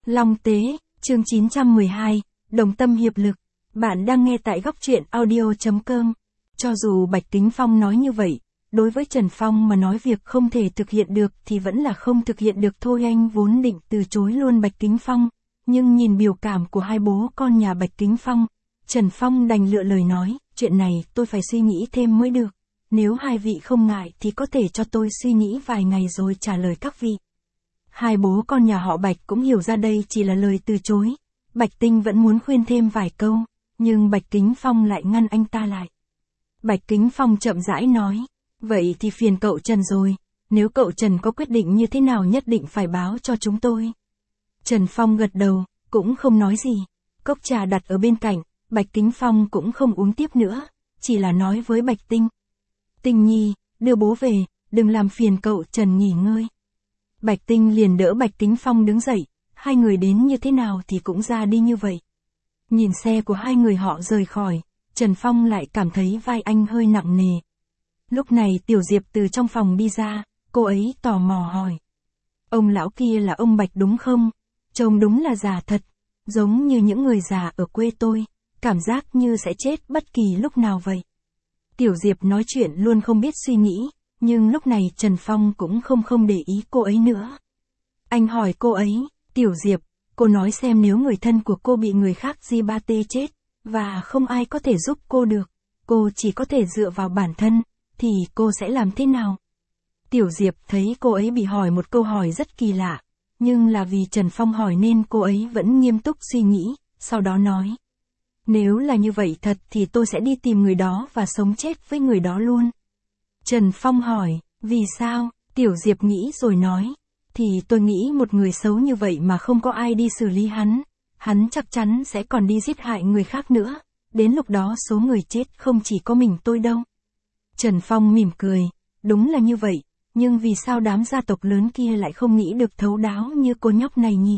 Long Tế, chương 912, Đồng tâm hiệp lực. Bạn đang nghe tại góc truyện audio.com. Cho dù Bạch Kính Phong nói như vậy, đối với Trần Phong mà nói việc không thể thực hiện được thì vẫn là không thực hiện được thôi. Anh vốn định từ chối luôn Bạch Kính Phong, nhưng nhìn biểu cảm của hai bố con nhà Bạch Kính Phong, Trần Phong đành lựa lời nói, chuyện này tôi phải suy nghĩ thêm mới được. Nếu hai vị không ngại thì có thể cho tôi suy nghĩ vài ngày rồi trả lời các vị. Hai bố con nhà họ Bạch cũng hiểu ra đây chỉ là lời từ chối. Bạch Tinh vẫn muốn khuyên thêm vài câu, nhưng Bạch Kính Phong lại ngăn anh ta lại. Bạch Kính Phong chậm rãi nói, vậy thì phiền cậu Trần rồi, nếu cậu Trần có quyết định như thế nào nhất định phải báo cho chúng tôi. Trần Phong gật đầu, cũng không nói gì. Cốc trà đặt ở bên cạnh, Bạch Kính Phong cũng không uống tiếp nữa, chỉ là nói với Bạch Tinh. Tinh Nhi, đưa bố về, đừng làm phiền cậu Trần nghỉ ngơi. Bạch Tinh liền đỡ Bạch Kính Phong đứng dậy, hai người đến như thế nào thì cũng ra đi như vậy. Nhìn xe của hai người họ rời khỏi, Trần Phong lại cảm thấy vai anh hơi nặng nề. Lúc này Tiểu Diệp từ trong phòng đi ra, cô ấy tò mò hỏi. Ông lão kia là ông Bạch đúng không? Trông đúng là già thật, giống như những người già ở quê tôi, cảm giác như sẽ chết bất kỳ lúc nào vậy. Tiểu Diệp nói chuyện luôn không biết suy nghĩ, nhưng lúc này Trần Phong cũng không để ý cô ấy nữa. Anh hỏi cô ấy, Tiểu Diệp, cô nói xem nếu người thân của cô bị người khác G3T chết, và không ai có thể giúp cô được, cô chỉ có thể dựa vào bản thân, thì cô sẽ làm thế nào? Tiểu Diệp thấy cô ấy bị hỏi một câu hỏi rất kỳ lạ, nhưng là vì Trần Phong hỏi nên cô ấy vẫn nghiêm túc suy nghĩ, sau đó nói. Nếu là như vậy thật thì tôi sẽ đi tìm người đó và sống chết với người đó luôn. Trần Phong hỏi, vì sao? Tiểu Diệp nghĩ rồi nói, thì tôi nghĩ một người xấu như vậy mà không có ai đi xử lý hắn chắc chắn sẽ còn đi giết hại người khác nữa, đến lúc đó số người chết không chỉ có mình tôi đâu. Trần Phong mỉm cười, đúng là như vậy, nhưng vì sao đám gia tộc lớn kia lại không nghĩ được thấu đáo như cô nhóc này nhỉ?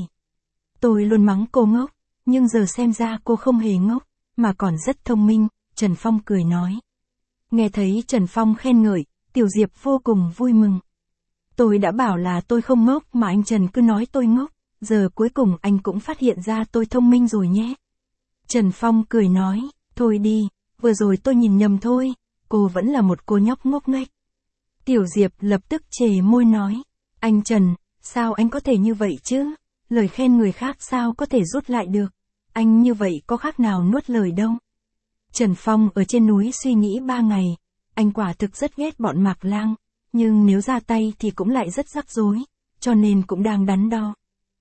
Tôi luôn mắng cô ngốc, nhưng giờ xem ra cô không hề ngốc, mà còn rất thông minh, Trần Phong cười nói. Nghe thấy Trần Phong khen ngợi, Tiểu Diệp vô cùng vui mừng. Tôi đã bảo là tôi không ngốc mà anh Trần cứ nói tôi ngốc, giờ cuối cùng anh cũng phát hiện ra tôi thông minh rồi nhé. Trần Phong cười nói, thôi đi, vừa rồi tôi nhìn nhầm thôi, cô vẫn là một cô nhóc ngốc nghếch. Tiểu Diệp lập tức chề môi nói, anh Trần, sao anh có thể như vậy chứ? Lời khen người khác sao có thể rút lại được? Anh như vậy có khác nào nuốt lời đâu. Trần Phong ở trên núi suy nghĩ 3 ngày, anh quả thực rất ghét bọn Mạc Lang, nhưng nếu ra tay thì cũng lại rất rắc rối, cho nên cũng đang đắn đo.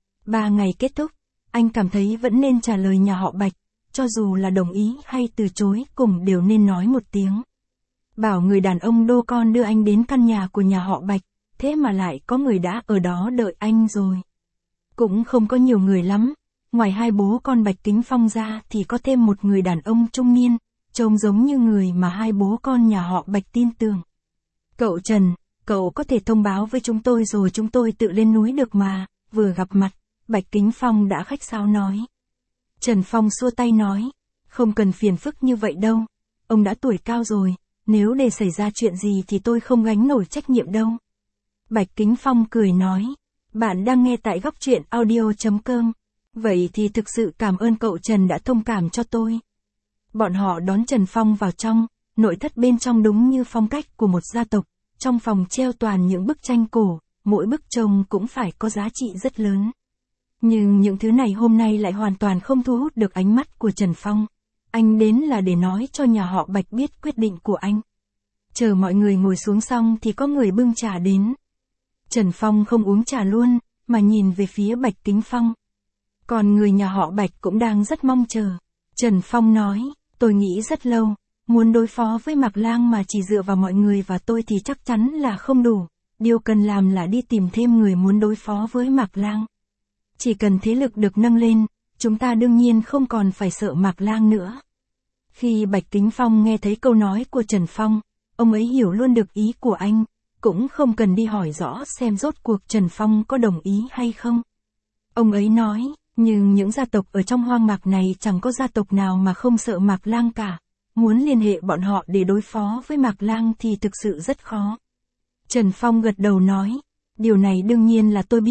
3 ngày kết thúc, anh cảm thấy vẫn nên trả lời nhà họ Bạch, cho dù là đồng ý hay từ chối cùng đều nên nói một tiếng. Bảo người đàn ông đô con đưa anh đến căn nhà của nhà họ Bạch, thế mà lại có người đã ở đó đợi anh rồi. Cũng không có nhiều người lắm, ngoài hai bố con Bạch Kính Phong ra thì có thêm một người đàn ông trung niên, trông giống như người mà hai bố con nhà họ Bạch tin tưởng. Cậu Trần, cậu có thể thông báo với chúng tôi rồi chúng tôi tự lên núi được mà, vừa gặp mặt, Bạch Kính Phong đã khách sáo nói. Trần Phong xua tay nói, không cần phiền phức như vậy đâu, ông đã tuổi cao rồi, nếu để xảy ra chuyện gì thì tôi không gánh nổi trách nhiệm đâu. Bạch Kính Phong cười nói, bạn đang nghe tại góc truyện audio.com, vậy thì thực sự cảm ơn cậu Trần đã thông cảm cho tôi. Bọn họ đón Trần Phong vào trong, nội thất bên trong đúng như phong cách của một gia tộc, trong phòng treo toàn những bức tranh cổ, mỗi bức trông cũng phải có giá trị rất lớn. Nhưng những thứ này hôm nay lại hoàn toàn không thu hút được ánh mắt của Trần Phong. Anh đến là để nói cho nhà họ Bạch biết quyết định của anh. Chờ mọi người ngồi xuống xong thì có người bưng trà đến. Trần Phong không uống trà luôn, mà nhìn về phía Bạch Kính Phong. Còn người nhà họ Bạch cũng đang rất mong chờ. Trần Phong nói, tôi nghĩ rất lâu, muốn đối phó với Mạc Lang mà chỉ dựa vào mọi người và tôi thì chắc chắn là không đủ. Điều cần làm là đi tìm thêm người muốn đối phó với Mạc Lang. Chỉ cần thế lực được nâng lên, chúng ta đương nhiên không còn phải sợ Mạc Lang nữa. Khi Bạch Kính Phong nghe thấy câu nói của Trần Phong, ông ấy hiểu luôn được ý của anh, cũng không cần đi hỏi rõ xem rốt cuộc Trần Phong có đồng ý hay không. Ông ấy nói, nhưng những gia tộc ở trong hoang mạc này chẳng có gia tộc nào mà không sợ Mạc Lang cả. Muốn liên hệ bọn họ để đối phó với Mạc Lang thì thực sự rất khó. Trần Phong gật đầu nói, điều này đương nhiên là tôi biết,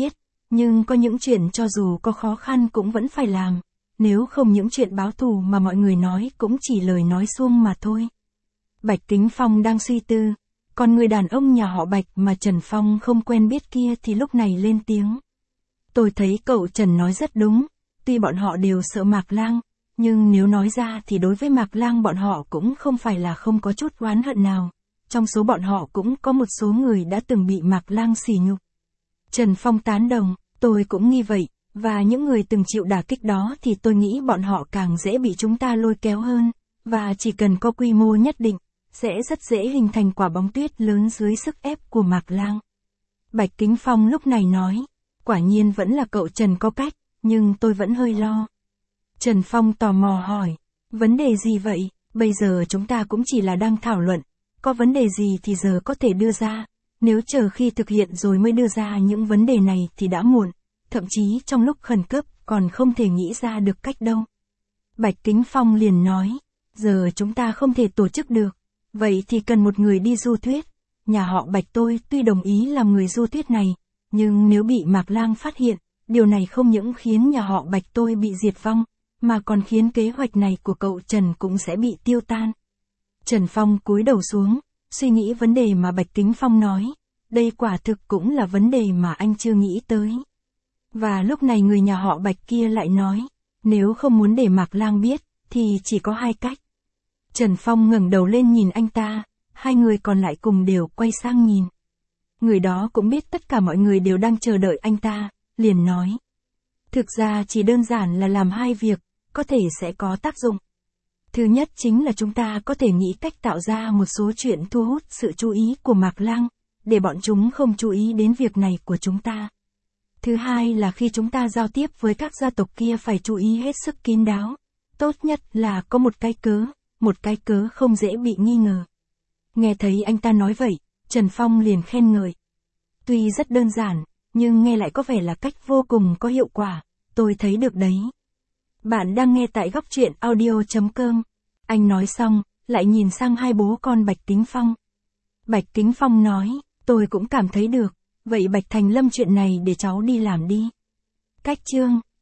Nhưng có những chuyện cho dù có khó khăn cũng vẫn phải làm, nếu không những chuyện báo thù mà mọi người nói cũng chỉ lời nói suông mà thôi. Bạch Kính Phong đang suy tư, còn người đàn ông nhà họ Bạch mà Trần Phong không quen biết kia thì lúc này lên tiếng. Tôi thấy cậu Trần nói rất đúng, tuy bọn họ đều sợ Mạc Lang, nhưng nếu nói ra thì đối với Mạc Lang bọn họ cũng không phải là không có chút oán hận nào. Trong số bọn họ cũng có một số người đã từng bị Mạc Lang sỉ nhục. Trần Phong tán đồng, tôi cũng nghi vậy, và những người từng chịu đả kích đó thì tôi nghĩ bọn họ càng dễ bị chúng ta lôi kéo hơn, và chỉ cần có quy mô nhất định, sẽ rất dễ hình thành quả bóng tuyết lớn dưới sức ép của Mạc Lang. Bạch Kính Phong lúc này nói, quả nhiên vẫn là cậu Trần có cách, nhưng tôi vẫn hơi lo. Trần Phong tò mò hỏi, vấn đề gì vậy? Bây giờ chúng ta cũng chỉ là đang thảo luận, có vấn đề gì thì giờ có thể đưa ra, nếu chờ khi thực hiện rồi mới đưa ra những vấn đề này thì đã muộn, thậm chí trong lúc khẩn cấp còn không thể nghĩ ra được cách đâu. Bạch Kính Phong liền nói, giờ chúng ta không thể tổ chức được, vậy thì cần một người đi du thuyết. Nhà họ Bạch tôi tuy đồng ý làm người du thuyết này, nhưng nếu bị Mạc Lang phát hiện, điều này không những khiến nhà họ Bạch tôi bị diệt vong, mà còn khiến kế hoạch này của cậu Trần cũng sẽ bị tiêu tan. Trần Phong cúi đầu xuống, suy nghĩ vấn đề mà Bạch Kính Phong nói, đây quả thực cũng là vấn đề mà anh chưa nghĩ tới. Và lúc này người nhà họ Bạch kia lại nói, nếu không muốn để Mạc Lang biết, thì chỉ có hai cách. Trần Phong ngẩng đầu lên nhìn anh ta, hai người còn lại cùng đều quay sang nhìn. Người đó cũng biết tất cả mọi người đều đang chờ đợi anh ta, liền nói. Thực ra chỉ đơn giản là làm hai việc, có thể sẽ có tác dụng. Thứ nhất chính là chúng ta có thể nghĩ cách tạo ra một số chuyện thu hút sự chú ý của Mạc Lang, để bọn chúng không chú ý đến việc này của chúng ta. Thứ hai là khi chúng ta giao tiếp với các gia tộc kia phải chú ý hết sức kín đáo. Tốt nhất là có một cái cớ không dễ bị nghi ngờ. Nghe thấy anh ta nói vậy, Trần Phong liền khen ngợi. Tuy rất đơn giản, nhưng nghe lại có vẻ là cách vô cùng có hiệu quả, tôi thấy được đấy. Bạn đang nghe tại góc truyện audio.com. Anh nói xong, lại nhìn sang hai bố con Bạch Kính Phong. Bạch Kính Phong nói, tôi cũng cảm thấy được, vậy Bạch Thành Lâm chuyện này để cháu đi làm đi. Cách chương